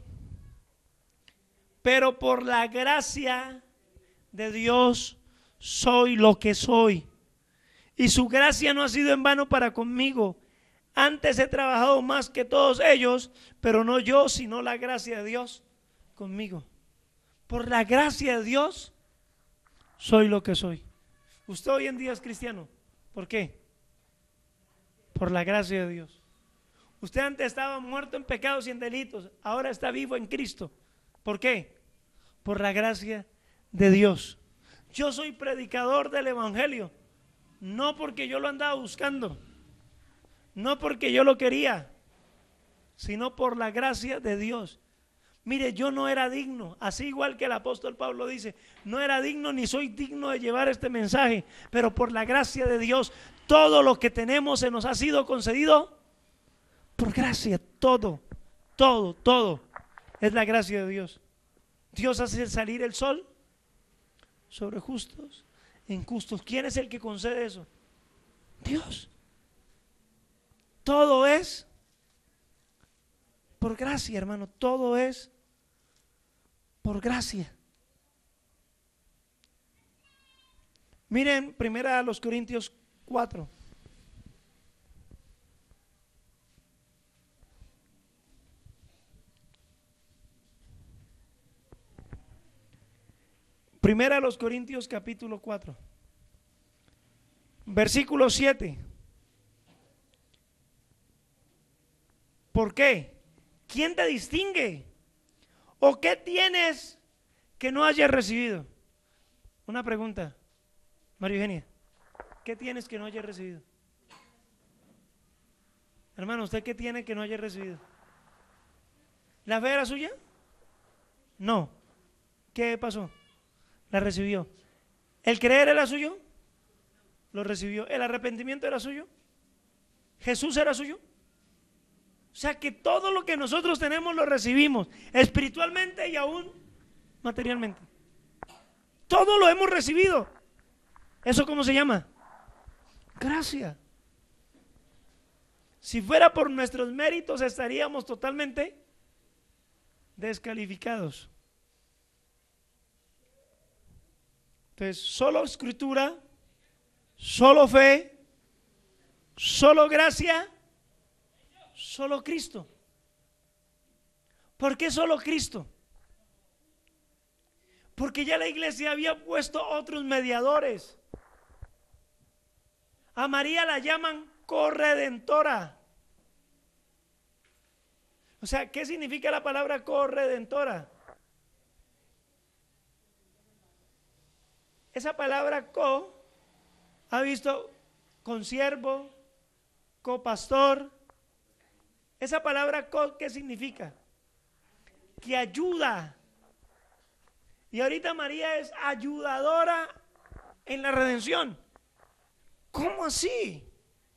Pero por la gracia de Dios soy lo que soy. Y su gracia no ha sido en vano para conmigo. Antes he trabajado más que todos ellos, pero no yo, sino la gracia de Dios conmigo. Por la gracia de Dios soy lo que soy. Usted hoy en día es cristiano. ¿Por qué? Por la gracia de Dios. Usted antes estaba muerto en pecados y en delitos, ahora está vivo en Cristo. ¿Por qué? Por la gracia de Dios. Yo soy predicador del evangelio, no porque yo lo andaba buscando, no porque yo lo quería, sino por la gracia de Dios. Mire, yo no era digno, así igual que el apóstol Pablo dice, no era digno ni soy digno de llevar este mensaje, pero por la gracia de Dios, todo lo que tenemos se nos ha sido concedido por gracia. Todo es la gracia de Dios. Dios hace salir el sol sobre justos e injustos. ¿Quién es el que concede eso? Dios. Todo es por gracia, hermano, todo es por gracia. Miren, 1 Corintios 4. Primera a los Corintios capítulo 4, versículo 7. ¿Por qué? ¿Quién te distingue? ¿O qué tienes que no hayas recibido? Una pregunta, María Eugenia, ¿qué tienes que no hayas recibido? Hermano, ¿usted qué tiene que no haya recibido? ¿La fe era suya? No. ¿Qué pasó? La recibió. ¿El creer era suyo? Lo recibió. ¿El arrepentimiento era suyo? ¿Jesús era suyo? O sea que todo lo que nosotros tenemos lo recibimos, espiritualmente y aún materialmente. Todo lo hemos recibido. ¿Eso cómo se llama? Gracia. Si fuera por nuestros méritos estaríamos totalmente descalificados. Entonces, solo escritura, solo fe, solo gracia, solo Cristo. ¿Por qué solo Cristo? Porque ya la iglesia había puesto otros mediadores. A María la llaman corredentora. O sea, ¿qué significa la palabra corredentora? Esa palabra co, ha visto consiervo, copastor. Esa palabra co, ¿qué significa? Que ayuda. Y ahorita María es ayudadora en la redención. ¿Cómo así?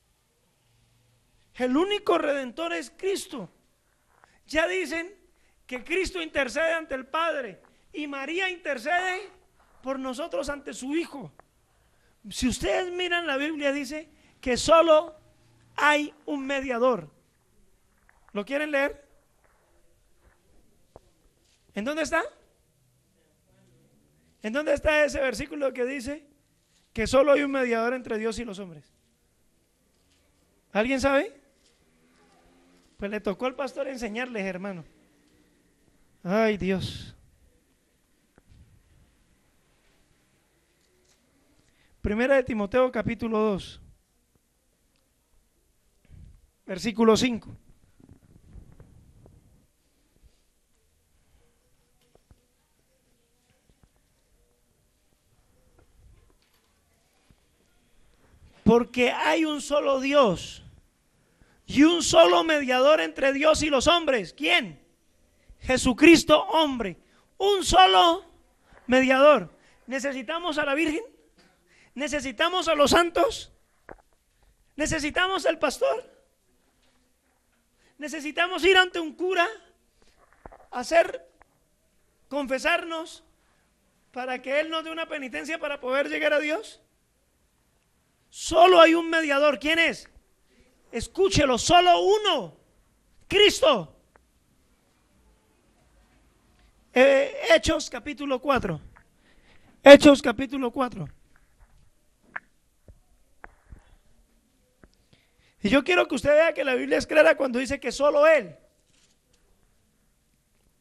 El único redentor es Cristo. Ya dicen que Cristo intercede ante el Padre y María intercede por nosotros ante su Hijo. Si ustedes miran la Biblia, dice que solo hay un mediador. ¿Lo quieren leer? ¿En dónde está? ¿En dónde está ese versículo que dice que solo hay un mediador entre Dios y los hombres? ¿Alguien sabe? Pues le tocó al pastor enseñarles, hermano. Ay, Dios. Primera de Timoteo capítulo 2, versículo 5. Porque hay un solo Dios y un solo mediador entre Dios y los hombres. ¿Quién? Jesucristo, hombre. Un solo mediador. ¿Necesitamos a la Virgen? ¿Necesitamos a los santos? ¿Necesitamos al pastor? ¿Necesitamos ir ante un cura a confesarnos para que él nos dé una penitencia para poder llegar a Dios? Solo hay un mediador. ¿Quién es? Escúchelo, solo uno, Cristo. Hechos capítulo 4. Hechos capítulo 4. Y yo quiero que usted vea que la Biblia es clara cuando dice que solo Él.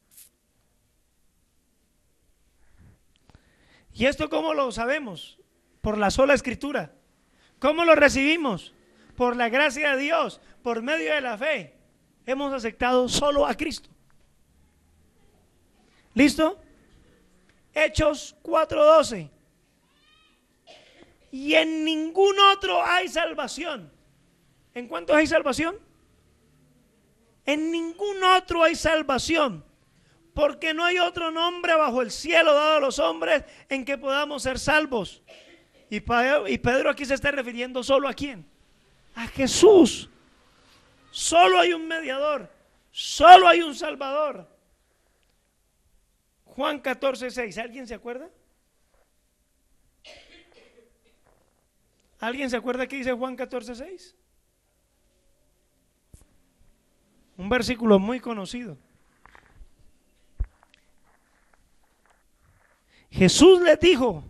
¿Y esto cómo lo sabemos? Por la sola escritura. ¿Cómo lo recibimos? Por la gracia de Dios, por medio de la fe. Hemos aceptado solo a Cristo. ¿Listo? Hechos 4:12. Y en ningún otro hay salvación. ¿En cuántos hay salvación? En ningún otro hay salvación, porque no hay otro nombre bajo el cielo dado a los hombres en que podamos ser salvos. Y Pedro aquí se está refiriendo solo ¿a quién? A Jesús. Solo hay un mediador, solo hay un salvador. Juan 14:6, ¿alguien se acuerda? ¿Alguien se acuerda qué dice Juan 14:6? Un versículo muy conocido. Jesús les dijo: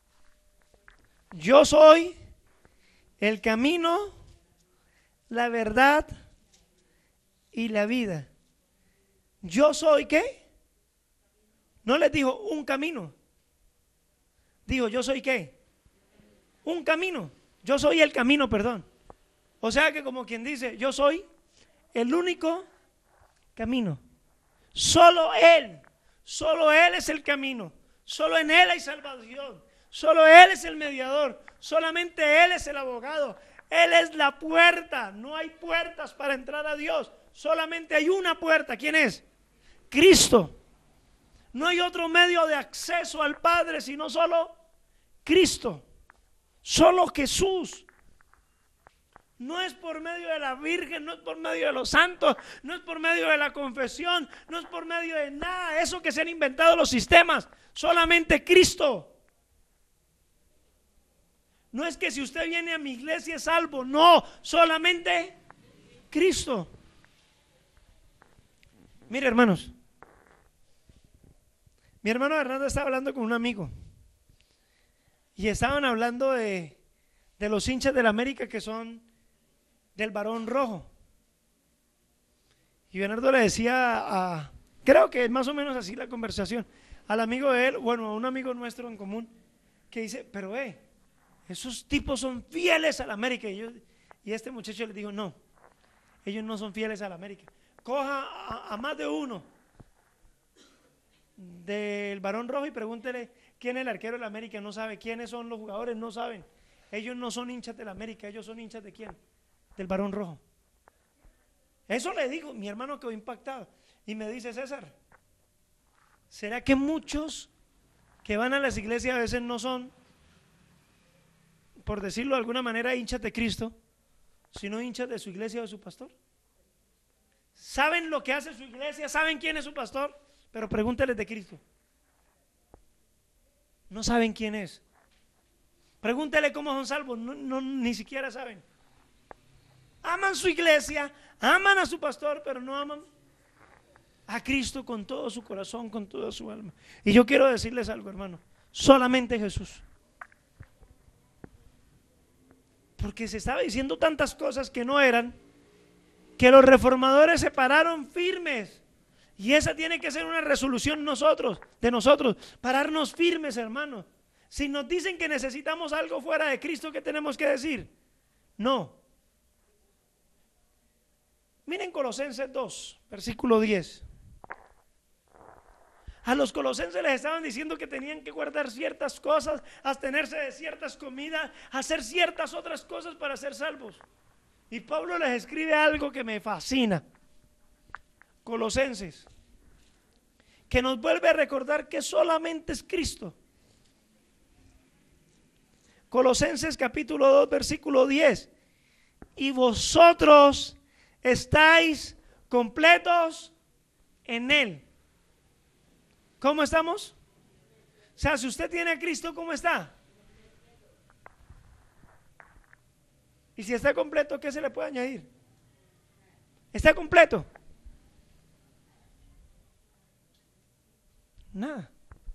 yo soy el camino, la verdad y la vida. Yo soy ¿qué? No les dijo un camino. Dijo yo soy ¿qué? Un camino. Yo soy el camino, perdón. O sea que como quien dice, yo soy el único camino. Solo Él es el camino. Solo en Él hay salvación. Solo Él es el mediador. Solamente Él es el abogado. Él es la puerta. No hay puertas para entrar a Dios. Solamente hay una puerta. ¿Quién es? Cristo. No hay otro medio de acceso al Padre sino solo Cristo. Solo Jesús. No es por medio de la Virgen, no es por medio de los santos, no es por medio de la confesión, no es por medio de nada, eso que se han inventado los sistemas, solamente Cristo. No es que si usted viene a mi iglesia es salvo, no, solamente Cristo. Mire, hermanos, mi hermano Hernando estaba hablando con un amigo y estaban hablando de los hinchas del América que son del Barón Rojo. Y Bernardo le decía creo que es más o menos así la conversación, al amigo de él, bueno, a un amigo nuestro en común, que dice, pero esos tipos son fieles al América. Y este muchacho le dijo, no, ellos no son fieles al América. Coja a más de uno del Barón Rojo y pregúntele quién es el arquero del América, no sabe quiénes son los jugadores, no saben. Ellos no son hinchas del América, ellos son hinchas de quién, del Barón Rojo. Eso le digo, mi hermano quedó impactado y me dice, César, ¿será que muchos que van a las iglesias a veces no son, por decirlo de alguna manera, hinchas de Cristo, sino hinchas de su iglesia o de su pastor? ¿Saben lo que hace su iglesia? ¿Saben quién es su pastor? Pero pregúnteles de Cristo. No saben quién es. Pregúntele cómo son salvos, ni siquiera saben. Aman su iglesia, aman a su pastor, pero no aman a Cristo con todo su corazón, con toda su alma. Y yo quiero decirles algo, hermano, solamente Jesús. Porque se estaba diciendo tantas cosas que no eran, que los reformadores se pararon firmes. Y esa tiene que ser una resolución de nosotros, pararnos firmes, hermano. Si nos dicen que necesitamos algo fuera de Cristo, ¿qué tenemos que decir? No. Miren Colosenses 2, versículo 10. A los colosenses les estaban diciendo que tenían que guardar ciertas cosas, abstenerse de ciertas comidas, hacer ciertas otras cosas para ser salvos. Y Pablo les escribe algo que me fascina. Colosenses, que nos vuelve a recordar que solamente es Cristo. Colosenses capítulo 2, versículo 10. Y vosotros estáis completos en Él. ¿Cómo estamos? O sea, si usted tiene a Cristo, ¿cómo está? Y si está completo, ¿qué se le puede añadir? ¿Está completo? Nada.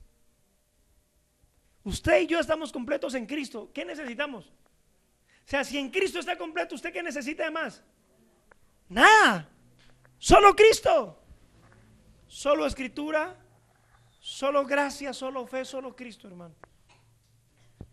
Usted y yo estamos completos en Cristo. ¿Qué necesitamos? O sea, si en Cristo está completo, ¿usted qué necesita de más? Nada. Solo Cristo. Solo escritura, solo gracia, solo fe, solo Cristo, hermano.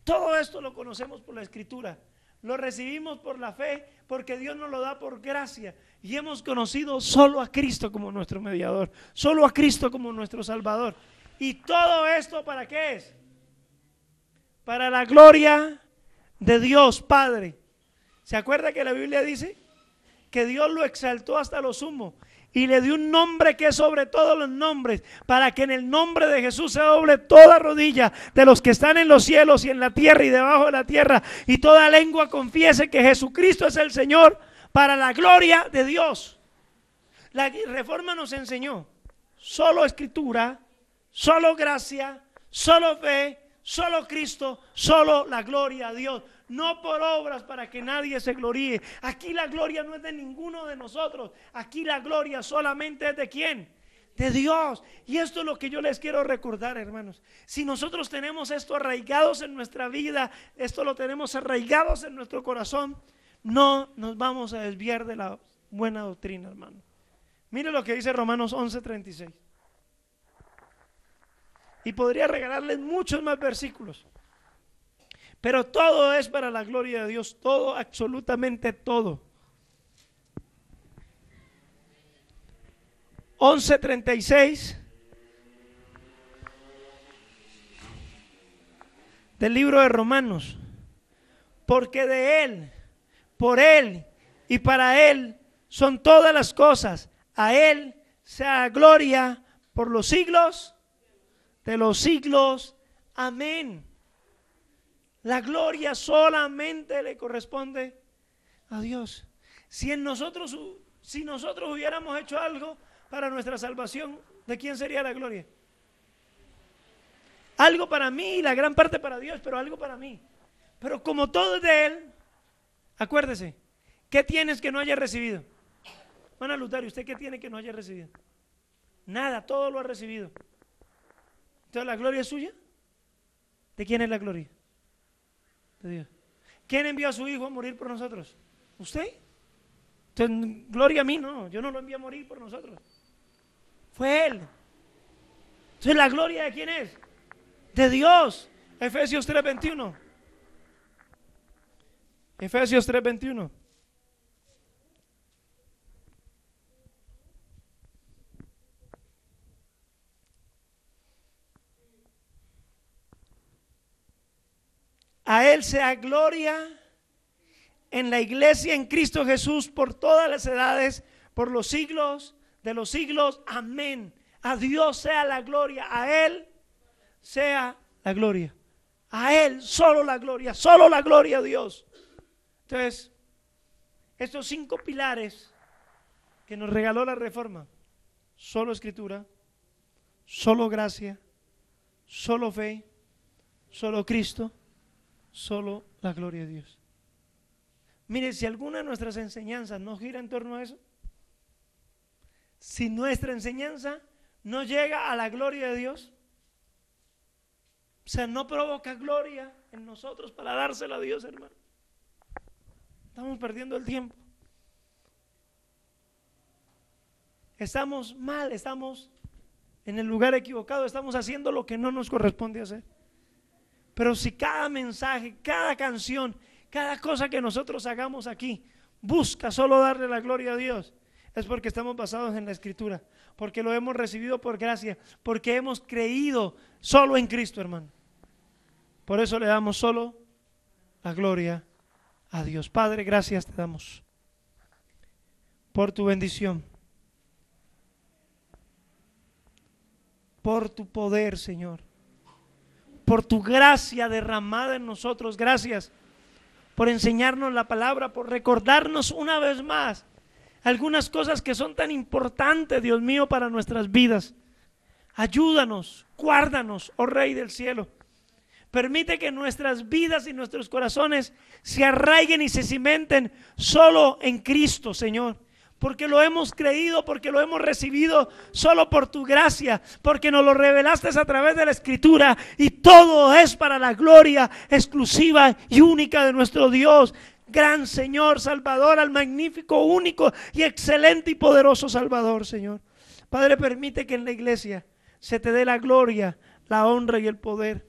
Todo esto lo conocemos por la Escritura. Lo recibimos por la fe, porque Dios nos lo da por gracia. Y hemos conocido solo a Cristo como nuestro mediador, solo a Cristo como nuestro Salvador. ¿Y todo esto para qué es? Para la gloria de Dios Padre. ¿Se acuerda que la Biblia dice que Dios lo exaltó hasta lo sumo y le dio un nombre que es sobre todos los nombres, para que en el nombre de Jesús se doble toda rodilla de los que están en los cielos y en la tierra y debajo de la tierra, y toda lengua confiese que Jesucristo es el Señor, para la gloria de Dios? La Reforma nos enseñó solo Escritura, solo gracia, solo fe, solo Cristo, solo la gloria a Dios. No por obras para que nadie se gloríe. Aquí la gloria no es de ninguno de nosotros. Aquí la gloria solamente es de ¿quién? De Dios. Y esto es lo que yo les quiero recordar, hermanos. Si nosotros tenemos esto arraigados en nuestra vida, esto lo tenemos arraigados en nuestro corazón, no nos vamos a desviar de la buena doctrina, hermano. Mire lo que dice Romanos 11:36. Y podría regalarles muchos más versículos. Pero todo es para la gloria de Dios, todo, absolutamente todo. 11:36 del libro de Romanos. Porque de Él, por Él y para Él son todas las cosas. A Él sea gloria por los siglos de los siglos. Amén. La gloria solamente le corresponde a Dios. Si nosotros hubiéramos hecho algo para nuestra salvación, ¿de quién sería la gloria? Algo para mí, la gran parte para Dios, pero algo para mí. Pero como todo es de Él, acuérdese, ¿qué tienes que no hayas recibido? Hermana Lutario, ¿usted qué tiene que no haya recibido? Nada, todo lo ha recibido. Entonces, ¿la gloria es suya? ¿De quién es la gloria? De Dios. ¿Quién envió a su Hijo a morir por nosotros? ¿Usted? Entonces, gloria a mí, no, yo no lo envié a morir por nosotros. Fue Él. Entonces, ¿la gloria de quién es? De Dios. Efesios 3:21. Efesios 3:21. A Él sea gloria en la iglesia en Cristo Jesús por todas las edades, por los siglos de los siglos. Amén. A Dios sea la gloria, a Él sea la gloria. A Él solo la gloria a Dios. Entonces, estos 5 pilares que nos regaló la Reforma: solo Escritura, solo gracia, solo fe, solo Cristo, solo la gloria de Dios. Mire, si alguna de nuestras enseñanzas no gira en torno a eso, si nuestra enseñanza no llega a la gloria de Dios, o sea, no provoca gloria en nosotros para dársela a Dios, hermano, estamos perdiendo el tiempo. Estamos mal, estamos en el lugar equivocado, estamos haciendo lo que no nos corresponde hacer. Pero si cada mensaje, cada canción, cada cosa que nosotros hagamos aquí busca solo darle la gloria a Dios, es porque estamos basados en la Escritura, porque lo hemos recibido por gracia, porque hemos creído solo en Cristo, hermano. Por eso le damos solo la gloria a Dios. Padre, gracias te damos por tu bendición, por tu poder, Señor, por tu gracia derramada en nosotros. Gracias por enseñarnos la palabra, por recordarnos una vez más algunas cosas que son tan importantes, Dios mío, para nuestras vidas. Ayúdanos, guárdanos, oh Rey del cielo. Permite que nuestras vidas y nuestros corazones se arraiguen y se cimenten solo en Cristo, Señor. Porque lo hemos creído, porque lo hemos recibido solo por tu gracia, porque nos lo revelaste a través de la Escritura, y todo es para la gloria exclusiva y única de nuestro Dios, gran Señor, Salvador, al magnífico, único y excelente y poderoso Salvador, Señor. Padre, permite que en la iglesia se te dé la gloria, la honra y el poder,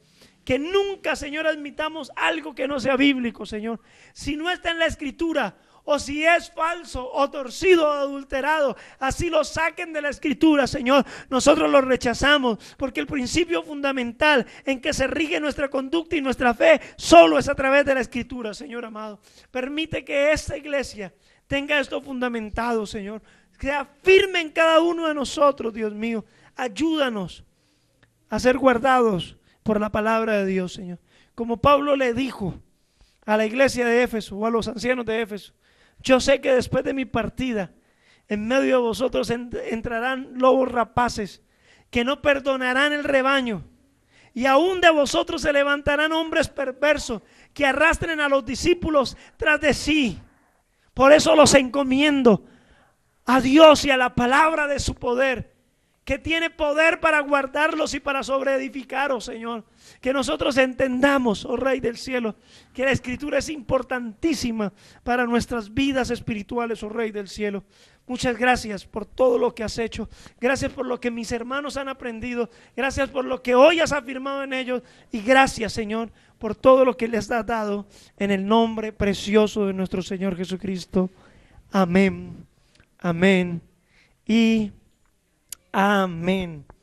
Que nunca, Señor, admitamos algo que no sea bíblico, Señor. Si no está en la Escritura, o si es falso, o torcido, o adulterado, así lo saquen de la Escritura, Señor, nosotros lo rechazamos, porque el principio fundamental en que se rige nuestra conducta y nuestra fe solo es a través de la Escritura, Señor amado. Permite que esta iglesia tenga esto fundamentado, Señor, sea firme en cada uno de nosotros, Dios mío. Ayúdanos a ser guardados por la palabra de Dios, Señor. Como Pablo le dijo a la iglesia de Éfeso, o a los ancianos de Éfeso: yo sé que después de mi partida, en medio de vosotros entrarán lobos rapaces, que no perdonarán el rebaño, y aún de vosotros se levantarán hombres perversos, que arrastren a los discípulos tras de sí. Por eso los encomiendo a Dios y a la palabra de su poder, que tiene poder para guardarlos y para sobreedificaros, Señor. Que nosotros entendamos, oh Rey del cielo, que la Escritura es importantísima para nuestras vidas espirituales, oh Rey del cielo. Muchas gracias por todo lo que has hecho. Gracias por lo que mis hermanos han aprendido. Gracias por lo que hoy has afirmado en ellos. Y gracias, Señor, por todo lo que les has dado, en el nombre precioso de nuestro Señor Jesucristo. Amén, amén y amén.